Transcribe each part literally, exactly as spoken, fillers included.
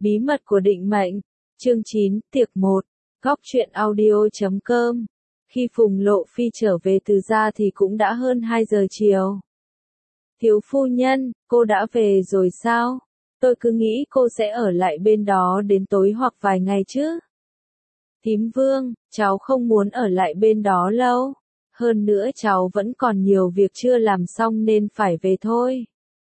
Bí mật của định mệnh. Chương chín, tiệc một. Góc truyện audio chấm com. Khi Phùng Lộ Phi trở về từ gia thì cũng đã hơn hai giờ chiều. Thiếu phu nhân, cô đã về rồi sao? Tôi cứ nghĩ cô sẽ ở lại bên đó đến tối hoặc vài ngày chứ. Thím Vương, cháu không muốn ở lại bên đó lâu. Hơn nữa cháu vẫn còn nhiều việc chưa làm xong nên phải về thôi.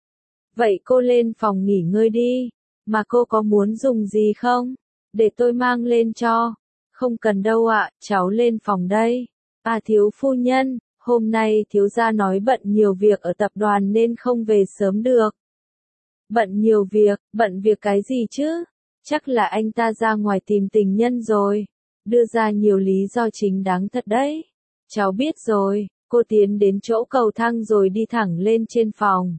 Vậy cô lên phòng nghỉ ngơi đi. Mà cô có muốn dùng gì không? Để tôi mang lên cho. Không cần đâu ạ, cháu lên phòng đây. À thiếu phu nhân, hôm nay thiếu gia nói bận nhiều việc ở tập đoàn nên không về sớm được. Bận nhiều việc, bận việc cái gì chứ? Chắc là anh ta ra ngoài tìm tình nhân rồi. Đưa ra nhiều lý do chính đáng thật đấy. Cháu biết rồi, cô tiến đến chỗ cầu thang rồi đi thẳng lên trên phòng.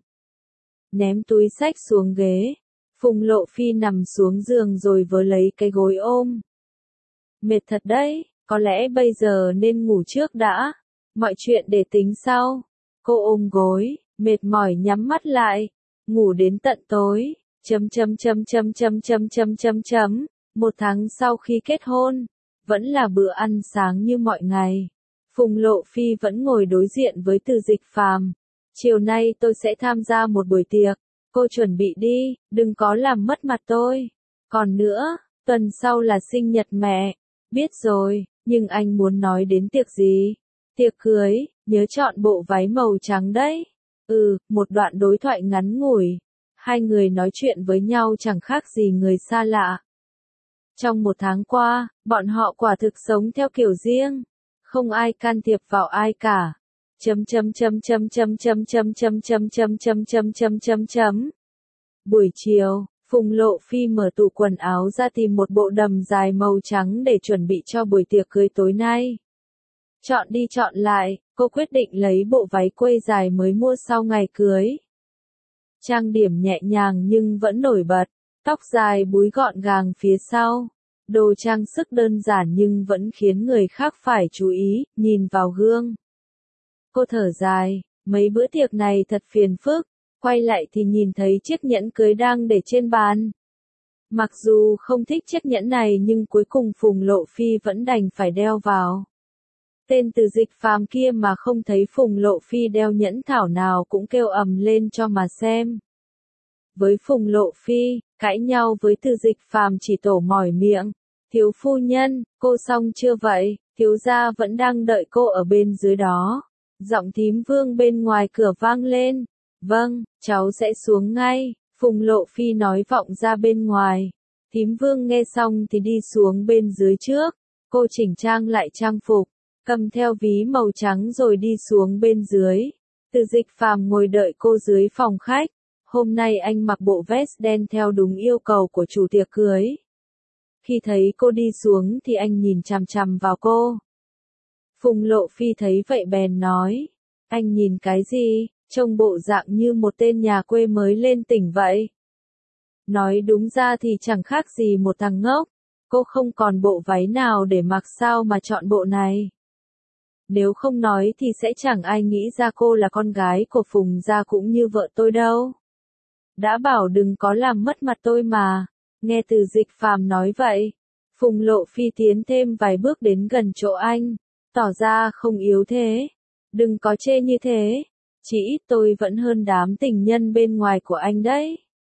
Ném túi xách xuống ghế. Phùng Lộ Phi nằm xuống giường rồi vớ lấy cái gối ôm. Mệt thật đấy, có lẽ bây giờ nên ngủ trước đã. Mọi chuyện để tính sau. Cô ôm gối, mệt mỏi nhắm mắt lại. Ngủ đến tận tối. Chấm chấm chấm chấm chấm chấm chấm chấm chấm. Một tháng sau khi kết hôn, vẫn là bữa ăn sáng như mọi ngày. Phùng Lộ Phi vẫn ngồi đối diện với Từ Dịch Phàm. Chiều nay tôi sẽ tham gia một buổi tiệc. Cô chuẩn bị đi, đừng có làm mất mặt tôi. Còn nữa, tuần sau là sinh nhật mẹ. Biết rồi, nhưng anh muốn nói đến tiệc gì? Tiệc cưới, nhớ chọn bộ váy màu trắng đấy. Ừ, một đoạn đối thoại ngắn ngủi. Hai người nói chuyện với nhau chẳng khác gì người xa lạ. Trong một tháng qua, bọn họ quả thực sống theo kiểu riêng. Không ai can thiệp vào ai cả. Chấm chấm chấm chấm chấm chấm chấm chấm chấm chấm chấm chấm chấm chấm chấm. Buổi chiều, Phùng Lộ Phi mở tủ quần áo ra tìm một bộ đầm dài màu trắng để chuẩn bị cho buổi tiệc cưới tối nay. Chọn đi chọn lại, cô quyết định lấy bộ váy quây dài mới mua sau ngày cưới. Trang điểm nhẹ nhàng nhưng vẫn nổi bật, tóc dài búi gọn gàng phía sau. Đồ trang sức đơn giản nhưng vẫn khiến người khác phải chú ý, nhìn vào gương. Cô thở dài, mấy bữa tiệc này thật phiền phức, quay lại thì nhìn thấy chiếc nhẫn cưới đang để trên bàn. Mặc dù không thích chiếc nhẫn này nhưng cuối cùng Phùng Lộ Phi vẫn đành phải đeo vào. Tên Từ Dịch Phàm kia mà không thấy Phùng Lộ Phi đeo nhẫn thảo nào cũng kêu ầm lên cho mà xem. Với Phùng Lộ Phi, cãi nhau với Từ Dịch Phàm chỉ tổ mỏi miệng. Thiếu phu nhân, cô xong chưa vậy? Thiếu gia vẫn đang đợi cô ở bên dưới đó. Giọng thím Vương bên ngoài cửa vang lên. Vâng, cháu sẽ xuống ngay. Phùng Lộ Phi nói vọng ra bên ngoài. Thím Vương nghe xong thì đi xuống bên dưới trước. Cô chỉnh trang lại trang phục, cầm theo ví màu trắng rồi đi xuống bên dưới. Từ Dịch Phàm ngồi đợi cô dưới phòng khách. Hôm nay anh mặc bộ vest đen theo đúng yêu cầu của chủ tiệc cưới. Khi thấy cô đi xuống thì anh nhìn chằm chằm vào cô. Phùng Lộ Phi thấy vậy bèn nói. Anh nhìn cái gì, trông bộ dạng như một tên nhà quê mới lên tỉnh vậy. Nói đúng ra thì chẳng khác gì một thằng ngốc. Cô không còn bộ váy nào để mặc sao mà chọn bộ này. Nếu không nói thì sẽ chẳng ai nghĩ ra cô là con gái của Phùng gia cũng như vợ tôi đâu. Đã bảo đừng có làm mất mặt tôi mà. Nghe Từ Dịch Phàm nói vậy, Phùng Lộ Phi tiến thêm vài bước đến gần chỗ anh, tỏ ra không yếu thế. Đừng có chê như thế, chỉ ít tôi vẫn hơn đám tình nhân bên ngoài của anh đấy.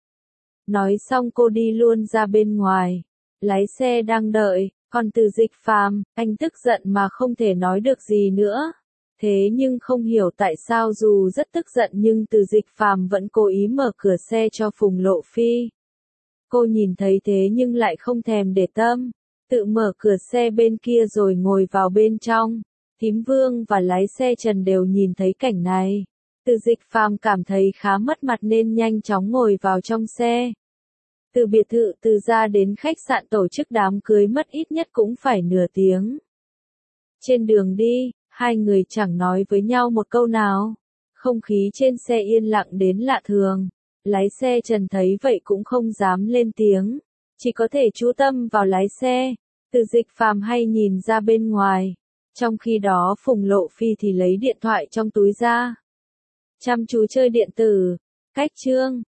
Nói xong cô đi luôn ra bên ngoài, lái xe đang đợi, còn Từ Dịch Phàm, anh tức giận mà không thể nói được gì nữa. Thế nhưng không hiểu tại sao dù rất tức giận nhưng Từ Dịch Phàm vẫn cố ý mở cửa xe cho Phùng Lộ Phi. Cô nhìn thấy thế nhưng lại không thèm để tâm, tự mở cửa xe bên kia rồi ngồi vào bên trong. Thím Vương và lái xe Trần đều nhìn thấy cảnh này. Từ Dịch Phàm cảm thấy khá mất mặt nên nhanh chóng ngồi vào trong xe. Từ biệt thự Từ gia đến khách sạn tổ chức đám cưới mất ít nhất cũng phải nửa tiếng. Trên đường đi, hai người chẳng nói với nhau một câu nào. Không khí trên xe yên lặng đến lạ thường. Lái xe Trần thấy vậy cũng không dám lên tiếng, chỉ có thể chú tâm vào lái xe. Từ Dịch Phàm hay nhìn ra bên ngoài. Trong khi đó Phùng Lộ Phi thì lấy điện thoại trong túi ra. Chăm chú chơi điện tử. Cách chương.